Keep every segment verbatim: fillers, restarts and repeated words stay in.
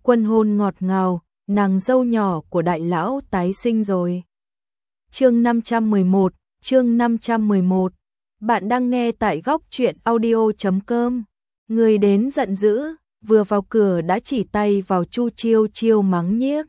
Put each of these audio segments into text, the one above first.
Quân hôn ngọt ngào, nàng dâu nhỏ của đại lão tái sinh rồi. Chương năm trăm mười một, chương năm trăm mười một. Bạn đang nghe tại góc truyện audio chấm com. Người đến giận dữ, vừa vào cửa đã chỉ tay vào Chu Chiêu Chiêu mắng nhiếc.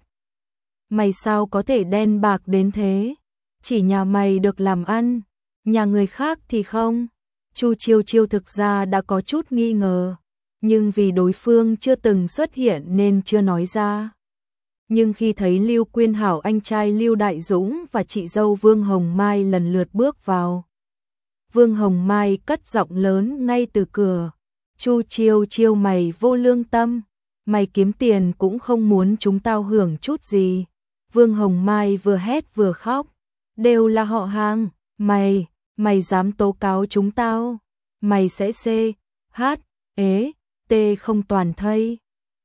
Mày sao có thể đen bạc đến thế? Chỉ nhà mày được làm ăn, nhà người khác thì không. Chu Chiêu Chiêu thực ra đã có chút nghi ngờ, nhưng vì đối phương chưa từng xuất hiện nên chưa nói ra. Nhưng khi thấy Lưu Quyên Hảo, anh trai Lưu Đại Dũng và chị dâu Vương Hồng Mai lần lượt bước vào, Vương Hồng Mai cất giọng lớn ngay từ cửa. Chu Chiêu Chiêu, mày vô lương tâm, mày kiếm tiền cũng không muốn chúng tao hưởng chút gì. Vương Hồng Mai vừa hét vừa khóc, đều là họ hàng, mày, mày dám tố cáo chúng tao, mày sẽ xê, hát, ế, tê không toàn thây.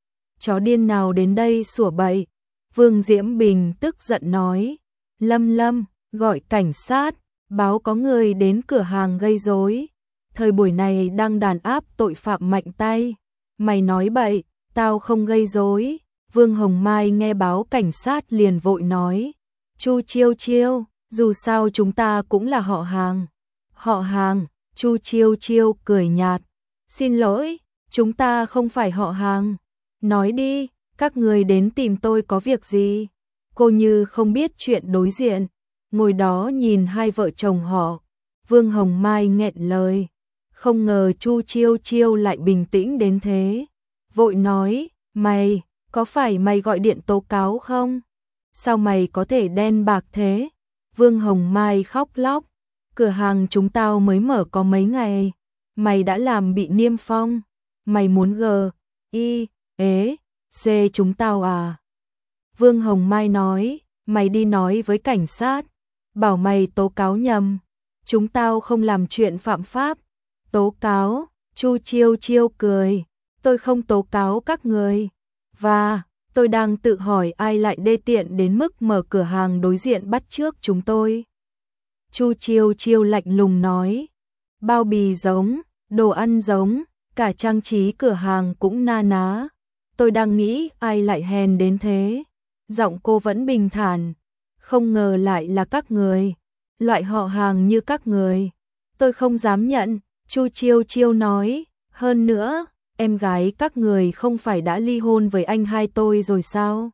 Chó điên nào đến đây sủa bậy. Vương Diễm Bình tức giận nói, Lâm Lâm, gọi cảnh sát, báo có người đến cửa hàng gây rối. Thời buổi này đang đàn áp tội phạm mạnh tay. Mày nói bậy, tao không gây rối. Vương Hồng Mai nghe báo cảnh sát liền vội nói, Chu Chiêu Chiêu, dù sao chúng ta cũng là họ hàng. Họ hàng? Chu Chiêu Chiêu cười nhạt, xin lỗi, chúng ta không phải họ hàng. Nói đi, các người đến tìm tôi có việc gì? Cô như không biết chuyện đối diện, ngồi đó nhìn hai vợ chồng họ. Vương Hồng Mai nghẹn lời, không ngờ Chu Chiêu Chiêu lại bình tĩnh đến thế. Vội nói, mày, có phải mày gọi điện tố cáo không? Sao mày có thể đen bạc thế? Vương Hồng Mai khóc lóc, cửa hàng chúng tao mới mở có mấy ngày, mày đã làm bị niêm phong, mày muốn gờ, y, ế, xê chúng tao à? Vương Hồng Mai nói, mày đi nói với cảnh sát, bảo mày tố cáo nhầm, chúng tao không làm chuyện phạm pháp. Tố cáo? Chu Chiêu Chiêu cười, tôi không tố cáo các người, và tôi đang tự hỏi ai lại đê tiện đến mức mở cửa hàng đối diện bắt chước chúng tôi. Chu Chiêu Chiêu lạnh lùng nói, bao bì giống, đồ ăn giống, cả trang trí cửa hàng cũng na ná. Tôi đang nghĩ ai lại hèn đến thế. Giọng cô vẫn bình thản, không ngờ lại là các người, loại họ hàng như các người. Tôi không dám nhận, Chu Chiêu Chiêu nói, hơn nữa, em gái các người không phải đã ly hôn với anh hai tôi rồi sao?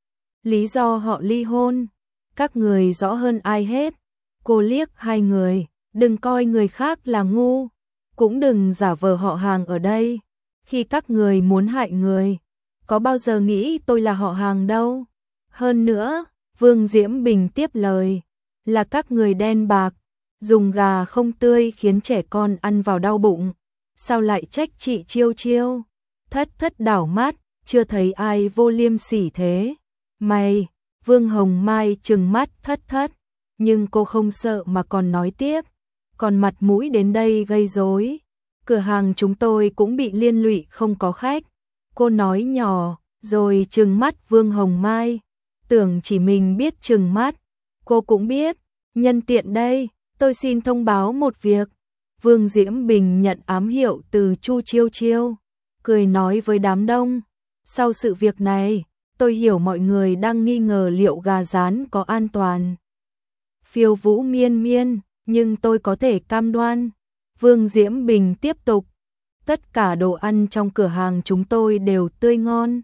Lý do họ ly hôn, các người rõ hơn ai hết. Cô liếc hai người, đừng coi người khác là ngu, cũng đừng giả vờ họ hàng ở đây. Khi các người muốn hại người, có bao giờ nghĩ tôi là họ hàng đâu. Hơn nữa, Vương Diễm Bình tiếp lời, là các người đen bạc, dùng gà không tươi khiến trẻ con ăn vào đau bụng. Sao lại trách chị Chiêu Chiêu? Thất thất đảo mắt, chưa thấy ai vô liêm sỉ thế. Mày, Vương Hồng Mai trừng mắt thất thất, nhưng cô không sợ mà còn nói tiếp, còn mặt mũi đến đây gây rối. Cửa hàng chúng tôi cũng bị liên lụy không có khách. Cô nói nhỏ, rồi trừng mắt Vương Hồng Mai, tưởng chỉ mình biết trừng mắt, cô cũng biết. Nhân tiện đây, tôi xin thông báo một việc. Vương Diễm Bình nhận ám hiệu từ Chu Chiêu Chiêu, cười nói với đám đông, sau sự việc này, tôi hiểu mọi người đang nghi ngờ liệu gà rán có an toàn. Phiêu vũ miên miên, nhưng tôi có thể cam đoan. Vương Diễm Bình tiếp tục, tất cả đồ ăn trong cửa hàng chúng tôi đều tươi ngon.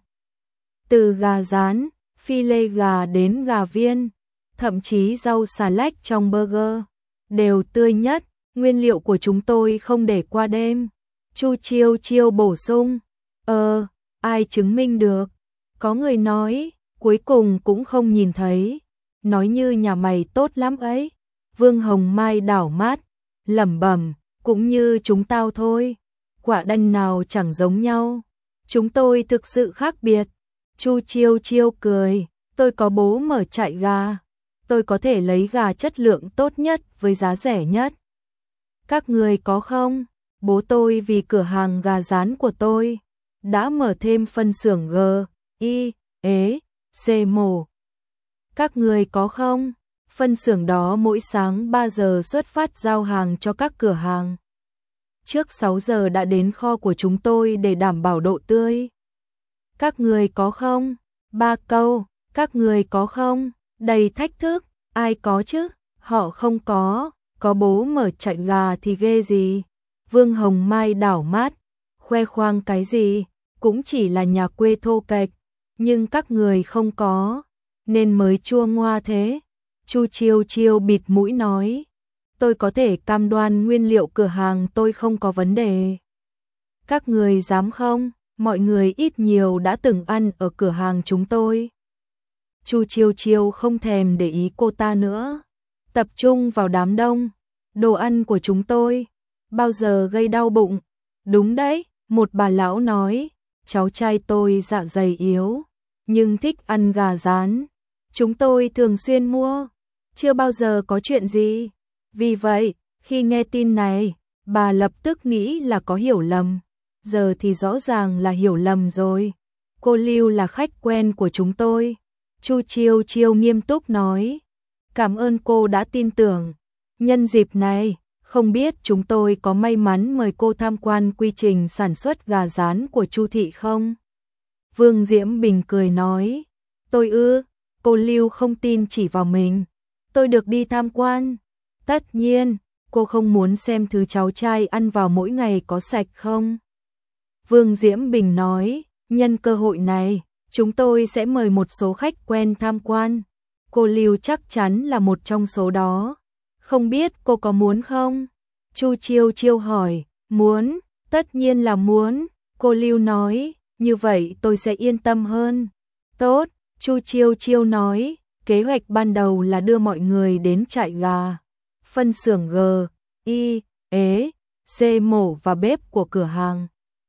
Từ gà rán, phi lê gà đến gà viên, thậm chí rau xà lách trong burger, đều tươi nhất. Nguyên liệu của chúng tôi không để qua đêm. Chu Chiêu Chiêu bổ sung, ờ, ai chứng minh được? Có người nói, cuối cùng cũng không nhìn thấy. Nói như nhà mày tốt lắm ấy. Vương Hồng Mai đảo mắt, lẩm bẩm, cũng như chúng tao thôi. Quả đanh nào chẳng giống nhau. Chúng tôi thực sự khác biệt. Chu Chiêu Chiêu cười, tôi có bố mở trại gà. Tôi có thể lấy gà chất lượng tốt nhất với giá rẻ nhất. Các người có không? Bố tôi vì cửa hàng gà rán của tôi đã mở thêm phân xưởng G, I, ế, C mổ. Các người có không? Phân xưởng đó mỗi sáng ba giờ xuất phát giao hàng cho các cửa hàng. Trước sáu giờ đã đến kho của chúng tôi để đảm bảo độ tươi. Các người có không? Ba câu, các người có không? Đầy thách thức, ai có chứ? Họ không có, có bố mở chạy gà thì ghê gì? Vương Hồng Mai đảo mắt, khoe khoang cái gì? Cũng chỉ là nhà quê thô kệch, nhưng các người không có, nên mới chua ngoa thế. Chu Chiêu Chiêu bịt mũi nói, tôi có thể cam đoan nguyên liệu cửa hàng tôi không có vấn đề. Các người dám không? Mọi người ít nhiều đã từng ăn ở cửa hàng chúng tôi. Chu Chiêu Chiêu không thèm để ý cô ta nữa, tập trung vào đám đông. Đồ ăn của chúng tôi bao giờ gây đau bụng? Đúng đấy, một bà lão nói, cháu trai tôi dạ dày yếu, nhưng thích ăn gà rán. Chúng tôi thường xuyên mua, chưa bao giờ có chuyện gì. Vì vậy, khi nghe tin này, bà lập tức nghĩ là có hiểu lầm. Giờ thì rõ ràng là hiểu lầm rồi. Cô Lưu là khách quen của chúng tôi. Chu Chiêu Chiêu nghiêm túc nói, cảm ơn cô đã tin tưởng. Nhân dịp này, không biết chúng tôi có may mắn mời cô tham quan quy trình sản xuất gà rán của Chu thị không? Vương Diễm Bình cười nói, tôi ư? Cô Lưu không tin chỉ vào mình. Tôi được đi tham quan. Tất nhiên, cô không muốn xem thứ cháu trai ăn vào mỗi ngày có sạch không? Vương Diễm Bình nói, nhân cơ hội này, chúng tôi sẽ mời một số khách quen tham quan. Cô Lưu chắc chắn là một trong số đó. Không biết cô có muốn không? Chu Chiêu Chiêu hỏi, muốn, tất nhiên là muốn. Cô Lưu nói, như vậy tôi sẽ yên tâm hơn. Tốt, Chu Chiêu Chiêu nói, kế hoạch ban đầu là đưa mọi người đến trại gà, phân xưởng G, I, ế, C mổ và bếp của cửa hàng,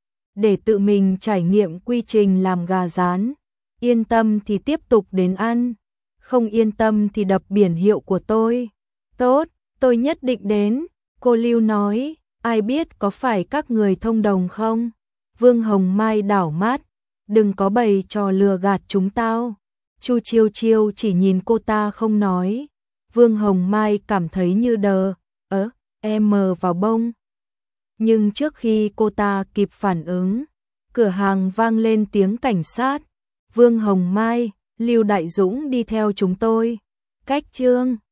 để tự mình trải nghiệm quy trình làm gà rán. Yên tâm thì tiếp tục đến ăn, không yên tâm thì đập biển hiệu của tôi. Tốt, tôi nhất định đến. Cô Lưu nói, ai biết có phải các người thông đồng không? Vương Hồng Mai đảo mắt, đừng có bày trò lừa gạt chúng tao. Chu Chiêu Chiêu chỉ nhìn cô ta không nói. Vương Hồng Mai cảm thấy như đờ, ớ, em mờ vào bông. Nhưng trước khi cô ta kịp phản ứng, cửa hàng vang lên tiếng cảnh sát. Vương Hồng Mai, Lưu Đại Dũng đi theo chúng tôi. Cách chương